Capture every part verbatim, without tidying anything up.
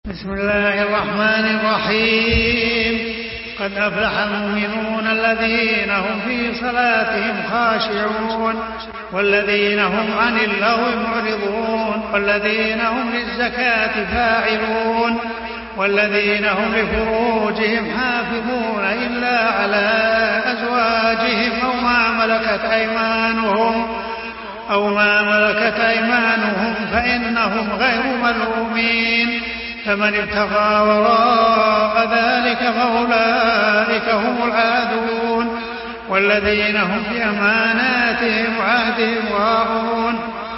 بسم الله الرحمن الرحيم. قد أفلح المؤمنون الذين هم في صلاتهم خاشعون والذين هم عن اللغو معرضون والذين هم للزكاة فاعلون والذين هم لفروجهم حافظون إلا على أزواجهم أو ما ملكت أيمانهم أو ما ملكت أيمانهم فإنهم غير ملومين. فمن ابتغى وراء ذلك فأولئك هم العادون والذين هم بأماناتهم وعهدهم راعون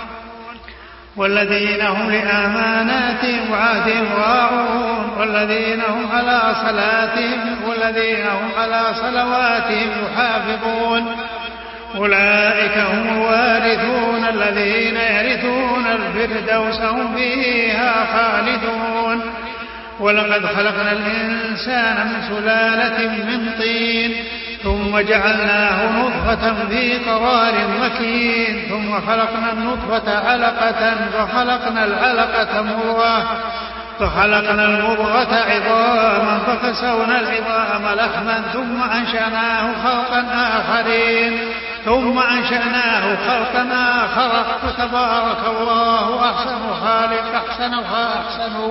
والذين هم لأماناتهم وعهدهم راعون والذين هم على صلاتهم والذين هم على صلواتهم يحافظون. أولئك هم الوارثون الذين يرثون الفردوس هم فيها خالدون. ولقد خلقنا الإنسان من سلالة من طين ثم جعلناه نطفة في قرار مكين ثم خلقنا النطفة علقة فخلقنا العلقة مضغة فخلقنا المضغة عظاما فكسونا العظام لحما ثم أنشأناه خلقا آخرين ثم أنشأناه خلقا آخر فتبارك الله أحسن الخالق أحسن أحسن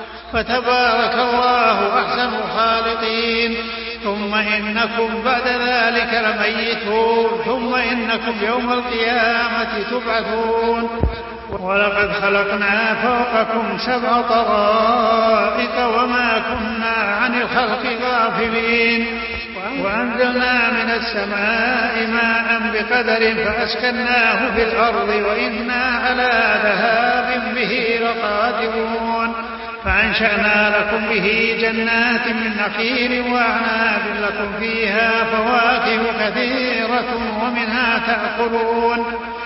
فتبارك الله أحسن الخالقين. ثم إنكم بعد ذلك لميتون ثم إنكم يوم القيامة تبعثون. ولقد خلقنا فوقكم سبع طرائق وما كنا عن الخلق غافلين وأنزلنا من السماء ماء بقدر فأسكناه في الأرض وإنا على ذهاب به لقادرون. فأنشأنا لكم به جنات من نخيل وأعناب لكم فيها فواكه كثيرة ومنها تأكلون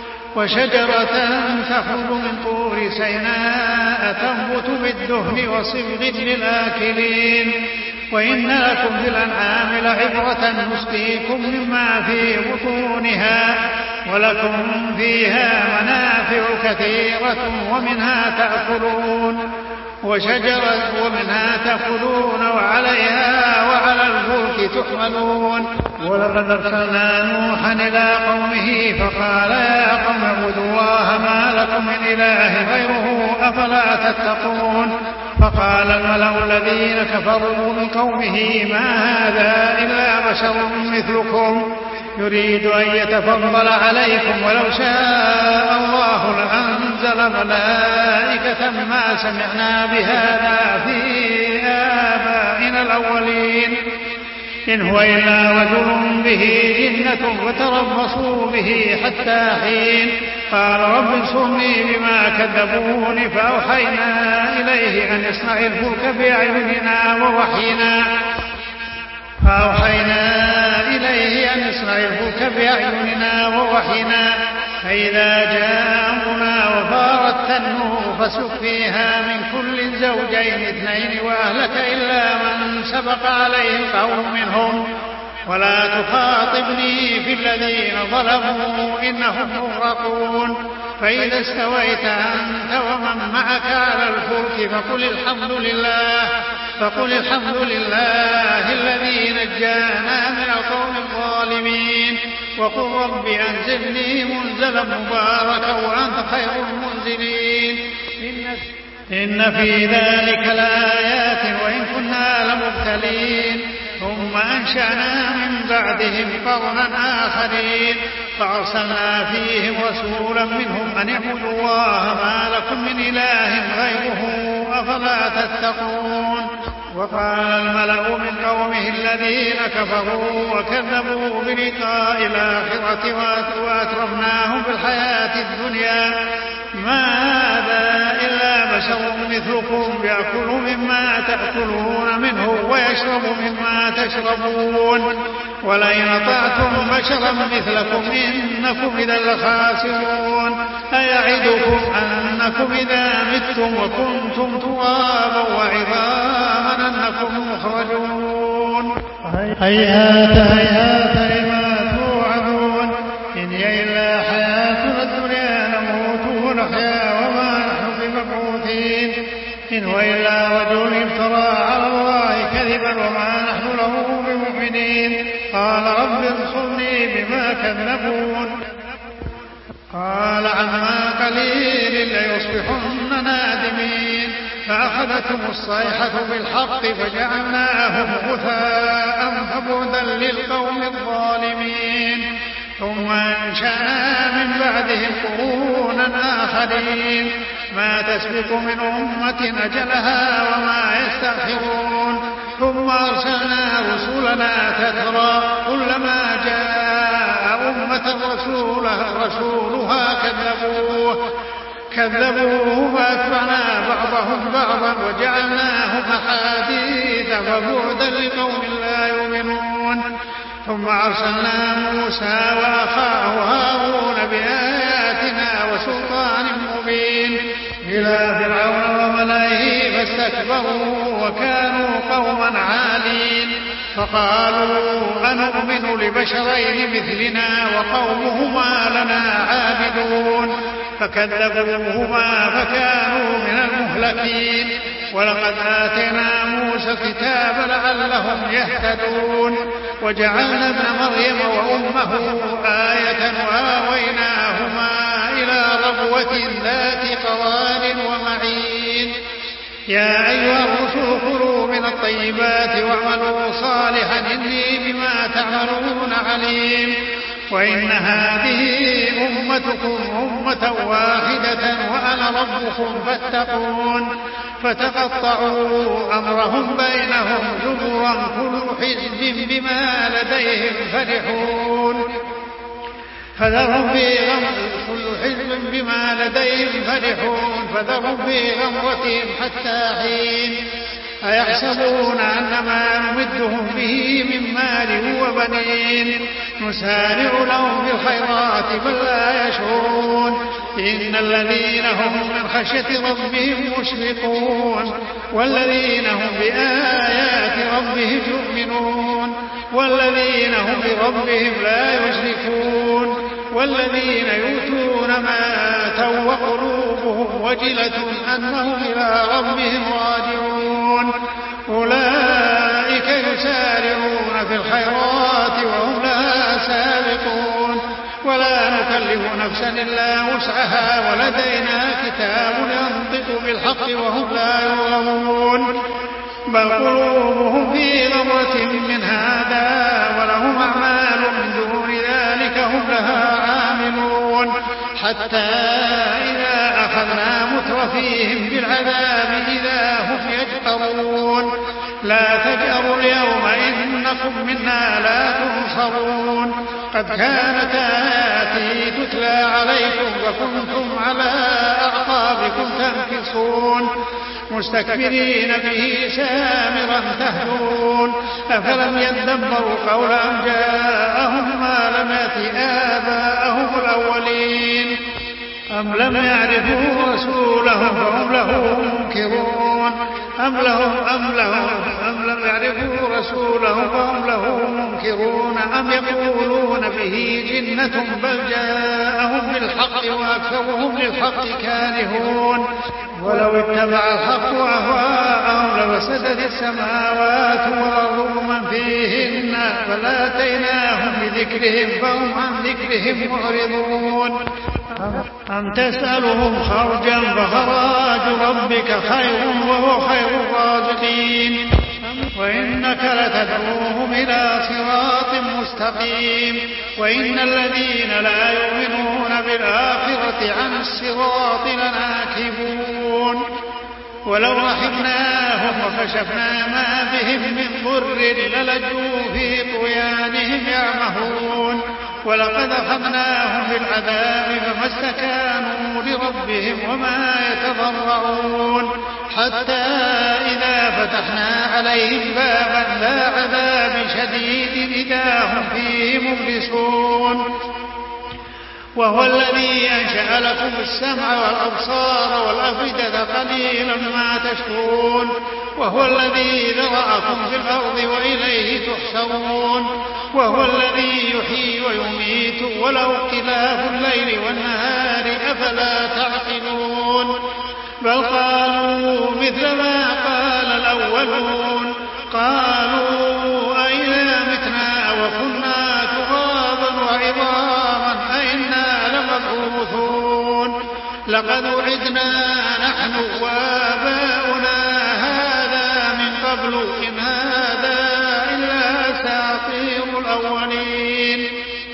وشجرة تخرج من طور سيناء تنبت بالدهن وصبغ للآكلين. وإن لكم في الأنعام لعبرة نسقيكم مما في بطونها ولكم فيها منافع كثيرة ومنها تأكلون وشجرة ومنها تأكلون وعليها وعلى الفلك تحملون. ولقد أرسلنا نوحا إلى قومه فقال يا قوم اعبدوا الله ما لكم من إله غيره أفلا تتقون. فقال الملأ الذين كفروا من قومه ما هذا إلا بشر مثلكم يريد أن يتفضل عليكم ولو شاء الله لأنزل ملائكة ما سمعنا بهذا في آبائنا الأولين إن هو إلا رجل به جنة فتربصوا به حتى حين. قال رب انصرني بما كذبون فأوحينا إليه أن يصنع الفلك بأعيننا ووحينا فأوحينا إليه أن يصنع الفلك بأعيننا ووحينا فإذا جاء أمرنا وفارت النور فاسلك فيها من كل زوجين اثنين وأهلك إلا من سبق عليه القول منهم ولا تخاطبني في الذين ظلموا إنهم مغرقون. فإذا استويت أنت ومن معك على الفلك فقل الحمد لله فقل الحمد لله الذي نجانا من القوم الظالمين وقل رب أنزلني منزلا مباركا وأنت خير المنزلين. إن في ذلك لآيات وإن كنا لمبتلين. ثم أنشأنا من بعدهم قرنا آخرين فأرسلنا فيهم رسولا منهم أن اعبدوا الله ما لكم من إله غيره أفلا تتقون. وقال الملأ من قومه الذين كفروا وكذبوا بلقاء الآخرة وأترفناهم في الحياة الدنيا ما هذا إلا بشر مثلكم يأكل مما تأكلون منه ويشرب مما تشربون ولئن أطعتم بشرا مثلكم إنكم إذا لخاسرون. أيعدكم أنكم إذا متم وكنتم ترابا وعظاما أنكم مخرجون. هيهات هيهات لما توعدون إن هي إلا حياتنا الدنيا نموت ونحيا وما نحن بمبعوثين إن هو إلا رجل افترى على الله كذبا وما نحن له بمؤمنين قال رب انصرني بما كذبون قال عما قليل ليصبحن نادمين فأخذتهم الصيحة بالحق فجعلناهم غثاء فبعدا للقوم الظالمين ثم أنشأنا من بعدهم قرونا آخرين ما تسبق من أمة أجلها وما يستأخرون ثم أرسلنا رسلنا تترى كلما جاء أمة رسولها, رسولها كذبوه كذبوه فأتبعنا بعضهم بعضا وجعلناهم أحاديث فبعدا لقوم لا يؤمنون ثم أرسلنا موسى وأخاه هارون بآياتنا وسلطان مبين إلى فرعون وملئه فاستكبروا وكانوا قوما عالين فقالوا أنؤمن لبشرين مثلنا وقومهما لنا عابدون فكذبوهما فكانوا من المهلكين ولقد آتينا موسى الكتاب لعلهم يهتدون وجعلنا ابن مريم وأمه آية وآويناهما إلى ربوة ذات قرار ومعين يا أيها الرسل كلوا من الطيبات واعملوا صالحا إني بما تعملون عليم وإن هذه أمتكم أمة واحدة وأنا ربكم فاتقون فتقطعوا أمرهم بينهم زبرا كل حزب بما لديهم فرحون فذرهم في غمرتهم كل حزب بما لديهم فرحون فذرهم في غمرتهم حتى حين أيحسبون أن ما نمدهم به من مال وبنين نسارع لهم بالخيرات بل لا يشعرون إن الذين هم من خشية ربهم مشفقون والذين هم بآيات ربهم يؤمنون والذين هم بربهم لا يشركون والذين يؤتون ما آتوا وقلوبهم وجلة أنهم إلى ربهم راجعون أولئك يسارعون في الخيرات وهم لها سابقون ولا نكلف نفسا إلا وسعها ولدينا كتاب ينطق بالحق وهم لا يظلمون بل قلوبهم في غمرة من هذا ولهم أعمال من دون ذلك هم لها عاملون حتى إذا أخذنا مترفيهم بالعذاب إذا هم يجأرون لا تجأروا اليوم إنكم منا لا تنصرون قد كانت آياتي تتلى عليكم وكنتم على أعقابكم تنكصون مستكبرين به سامرا تهجرون أفلم يدبروا قول أم جاءهم ما لم يأت آباءهم الأولين أم لم يعرفوا رسولهم فهم له منكرون أم لهم أم لهم أم لم يعرفوا رسولهم فهم له منكرون أم يقولون به جنة بل جاءهم بالحق وأكثرهم للحق كارهون ولو اتبع الحق أهواءهم لفسدت السماوات والأرض ومن فيهن فلاتيناهم بذكرهم فهم عن ذكرهم معرضون أم تسألهم خرجا فخراج ربك خير وهو خير الرازقين وإنك لتدعوهم إلى صراط مستقيم وإن الذين لا يؤمنون بالآخرة عن الصراط لناكبون ولو رحمناهم وكشفنا ما بهم من ضر للجوا في طغيانهم يعمهون ولقد أخذناهم بالعذاب فما استكانوا لربهم وما يتضرعون حتى إذا فتحنا عليهم بابا ذا عذاب شديد إذا هم فيه مبلسون وهو الذي أنشأ لكم السمع والأبصار والأفئدة قليلا ما تشكرون وهو الذي ذرأكم في الأرض وإليه تحشرون وهو الذي يحيي ويميت وله اختلاف الليل والنهار أفلا تعقلون بل قالوا مثل ما قال الأولون قالوا أئذا متنا وكنا ترابا وعظاما أئنا لمبعوثون لقد وعدنا نحن وآباؤنا هذا من قبل إن هذا إلا أساطير الأولين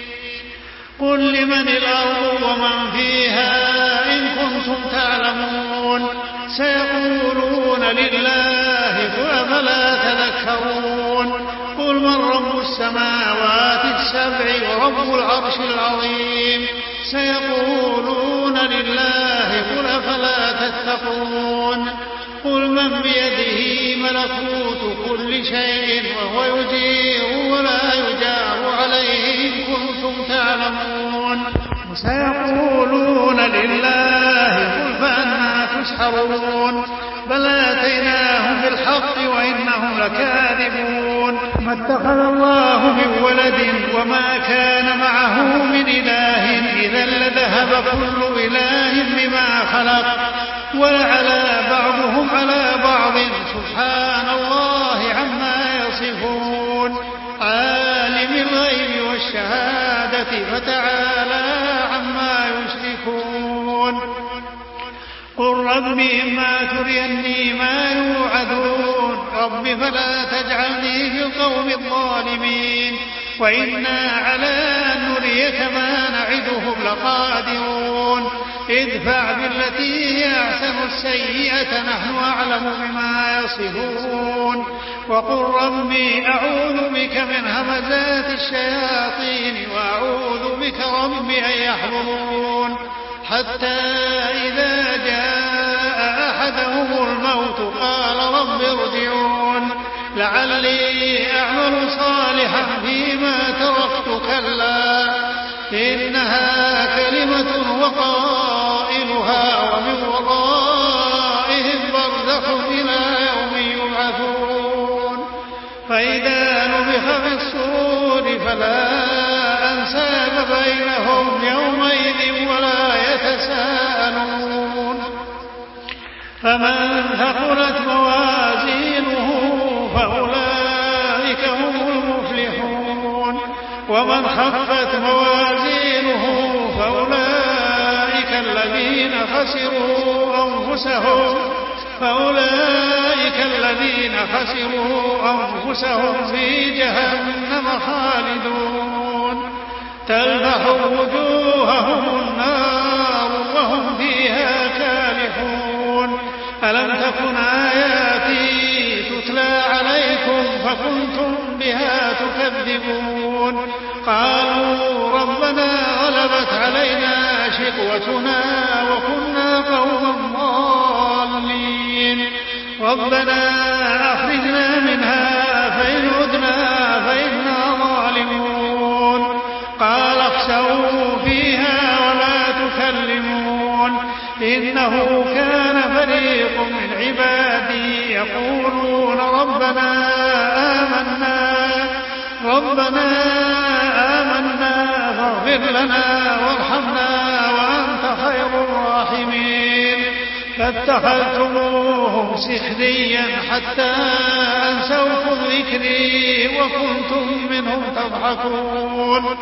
قل لمن الأرض ومن فيها إن كنتم تعلمون سيقولون لله فأفلا تذكرون قل من رب السماوات السبع ورب العرش العظيم سيقولون لله قل أفلا تتقون قل من بيده ملكوت كل شيء وهو يجير ولا يجار عليه إن كنتم تعلمون سيقولون لله قل فأنى تسحرون بل آتيناهم بالحق وإنهم لكاذبون ما اتخذ الله من ولد وما كان معه من إله إذا لذهب كل إله بما خلق ولعلى بعضهم على بعض سبحان الله عما يصفون عالم الغيب والشهادة فتعالى عما يشركون قل رب إما تريني ما يوعدون رب فلا تجعلني في القوم الظالمين وإنا على أن نريك ما نعدهم لقادرون ادفع بالتي هي أحسن السيئة نحن أعلم بما يصفون وقل ربي أعوذ بك من همزات الشياطين وأعوذ بك رب أن يحضرون حتى إذا جاء أحدهم الموت قال رب ارجعون لعلي أعمل صالحا فيما تركت كلا إنها كلمة وقائلها ومن ورائهم برزخ إلى يوم يبعثون فإذا نفخ في الصور فلا أنساب بينهم يومئذ ولا يتساءلون فمن ثقلت موازينه فأولئك هم المفلحون ومن خفت موازينه فأولئك الذين خسروا أنفسهم فأولئك الذين خسروا أنفسهم في جهنم خالدون تلفح وجوههم النار وهم فيها كالحون ألم تكن آياتي تتلى عليكم فكنتم بها تكذبون قالوا ربنا غلبت علينا شقوتنا وكنا قوما ضالين ربنا أخرجنا منها فإن عدنا فإنا ظالمون قال اخسئوا فيها ولا تكلمون إنه كان فريق من عبادي يقولون ربنا آمنا ربنا آمنا فاغفر لنا وارحمنا وأنت خير الراحمين فاتخذتموهم سخريا حتى أنسوكم ذكري وكنتم منهم تضحكون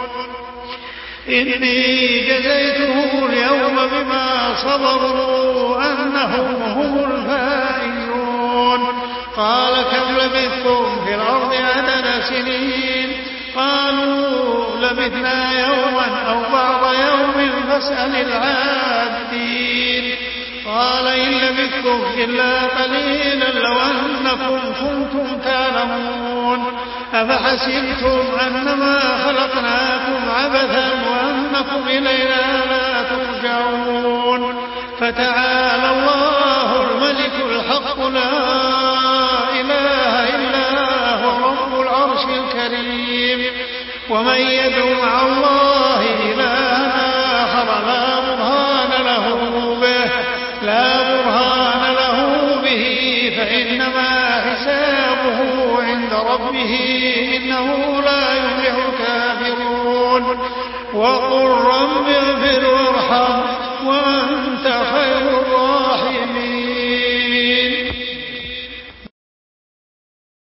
إني جزيتهم اليوم بما صبروا أنهم هم الفائزون قال كم لبثتم في الأرض عدد سنين قالوا لبثنا يوما أو بعض يوم فاسأل العادين قال إن لبثتم إلا قليلا لو أنكم كنتم تعلمون أفحسبتم أنما خلقناكم عبثا وأنكم إلينا لا ترجعون فتعالى الله الملك الحق لا إله إلا هو رب العرش الكريم ومن يدعو مع الله إلها آخر لا برهان له به لا برهان له به فإنما حسابه عند ربه إنه لا يفلح الكافرون وقل رب اغفر وارحم وأنت خير الراحمين